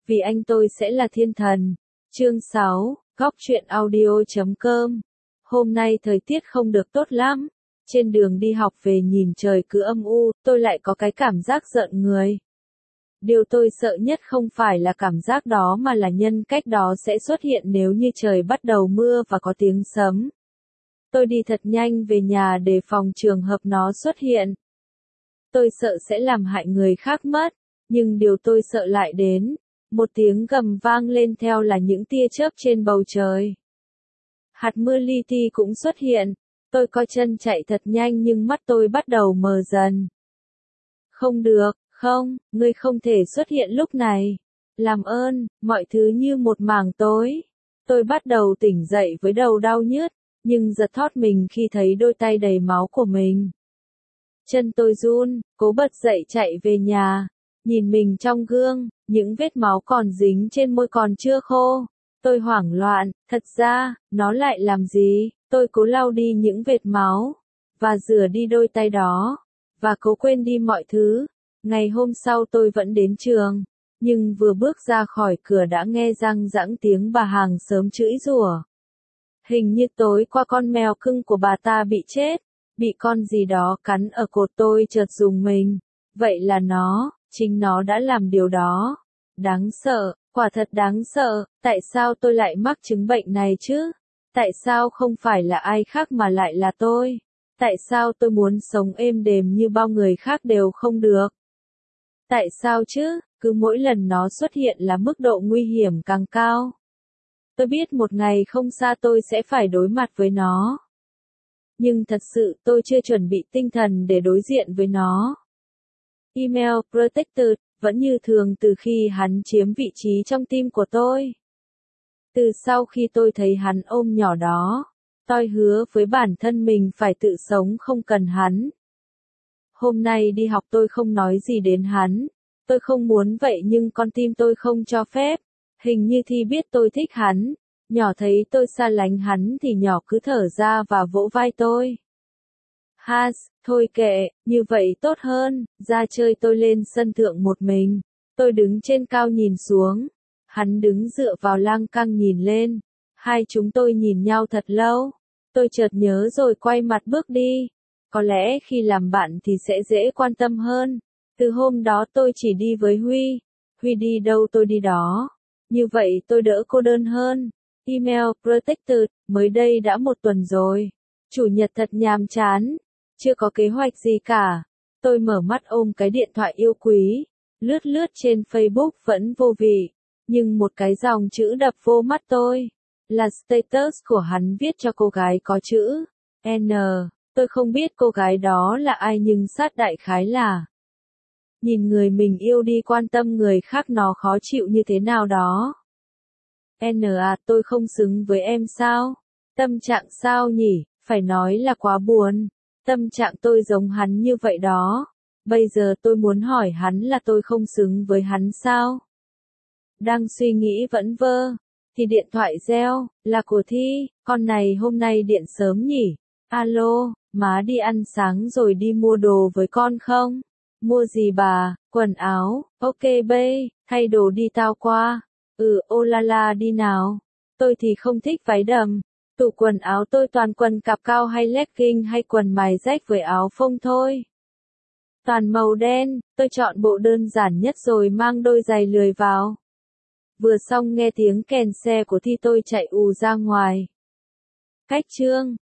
vì anh tôi sẽ là thiên thần. Chương 6, Góc truyện audio.com. Hôm nay thời tiết không được tốt lắm. Trên đường đi học về nhìn trời cứ âm u, tôi lại có cái cảm giác giận người. Điều tôi sợ nhất không phải là cảm giác đó mà là nhân cách đó sẽ xuất hiện nếu như trời bắt đầu mưa và có tiếng sấm. Tôi đi thật nhanh về nhà để phòng trường hợp nó xuất hiện. Tôi sợ sẽ làm hại người khác mất, nhưng điều tôi sợ lại đến. Một tiếng gầm vang lên theo là những tia chớp trên bầu trời. Hạt mưa li ti cũng xuất hiện. Tôi coi chân chạy thật nhanh nhưng mắt tôi bắt đầu mờ dần. Không được, không, ngươi không thể xuất hiện lúc này. Làm ơn, mọi thứ như một mảng tối. Tôi bắt đầu tỉnh dậy với đầu đau nhức, nhưng giật thót mình khi thấy đôi tay đầy máu của mình. Chân tôi run, cố bật dậy chạy về nhà. Nhìn mình trong gương, những vết máu còn dính trên môi còn chưa khô. Tôi hoảng loạn, thật ra, nó lại làm gì? Tôi cố lau đi những vệt máu, và rửa đi đôi tay đó, và cố quên đi mọi thứ. Ngày hôm sau tôi vẫn đến trường, nhưng vừa bước ra khỏi cửa đã nghe răng rãng tiếng bà hàng xóm chửi rủa. Hình như tối qua con mèo cưng của bà ta bị chết, bị con gì đó cắn ở cột. Tôi chợt rùng mình. Vậy là chính nó đã làm điều đó. Đáng sợ, quả thật đáng sợ, tại sao tôi lại mắc chứng bệnh này chứ? Tại sao không phải là ai khác mà lại là tôi? Tại sao tôi muốn sống êm đềm như bao người khác đều không được? Tại sao chứ? Cứ mỗi lần nó xuất hiện là mức độ nguy hiểm càng cao. Tôi biết một ngày không xa tôi sẽ phải đối mặt với nó. Nhưng thật sự tôi chưa chuẩn bị tinh thần để đối diện với nó. Email Protected, vẫn như thường từ khi hắn chiếm vị trí trong tim của tôi. Từ sau khi tôi thấy hắn ôm nhỏ đó, tôi hứa với bản thân mình phải tự sống không cần hắn. Hôm nay đi học tôi không nói gì đến hắn. Tôi không muốn vậy nhưng con tim tôi không cho phép. Hình như Thi biết tôi thích hắn. Nhỏ thấy tôi xa lánh hắn thì nhỏ cứ thở ra và vỗ vai tôi. Thôi kệ, như vậy tốt hơn, ra chơi. Tôi lên sân thượng một mình. Tôi đứng trên cao nhìn xuống. Hắn đứng dựa vào lan can nhìn lên. Hai chúng tôi nhìn nhau thật lâu. Tôi chợt nhớ rồi quay mặt bước đi. Có lẽ khi làm bạn thì sẽ dễ quan tâm hơn. Từ hôm đó tôi chỉ đi với Huy. Huy đi đâu tôi đi đó. Như vậy tôi đỡ cô đơn hơn. Email Protected, mới đây đã 1 tuần rồi. Chủ nhật thật nhàm chán. Chưa có kế hoạch gì cả. Tôi mở mắt ôm cái điện thoại yêu quý. Lướt lướt trên Facebook vẫn vô vị. Nhưng một cái dòng chữ đập vô mắt tôi. Là status của hắn viết cho cô gái có chữ N. Tôi không biết cô gái đó là ai nhưng sát đại khái là nhìn người mình yêu đi quan tâm người khác nó khó chịu như thế nào đó. Tôi không xứng với em sao? Tâm trạng sao nhỉ? Phải nói là quá buồn. Tâm trạng tôi giống hắn như vậy đó. Bây giờ tôi muốn hỏi hắn là tôi không xứng với hắn sao? Đang suy nghĩ vẩn vơ, thì điện thoại reo, là của Thi. Con này hôm nay điện sớm nhỉ? Alo, má đi ăn sáng rồi đi mua đồ với con không? Mua gì bà? Quần áo, ok bê, thay đồ đi tao qua. Ô la la đi nào. Tôi thì không thích váy đầm. Tủ quần áo tôi toàn quần cạp cao hay legging hay quần mài rách với áo phông thôi. Toàn màu đen, tôi chọn bộ đơn giản nhất rồi mang đôi giày lười vào. Vừa xong nghe tiếng kèn xe của Thi tôi chạy ù ra ngoài. Cách chương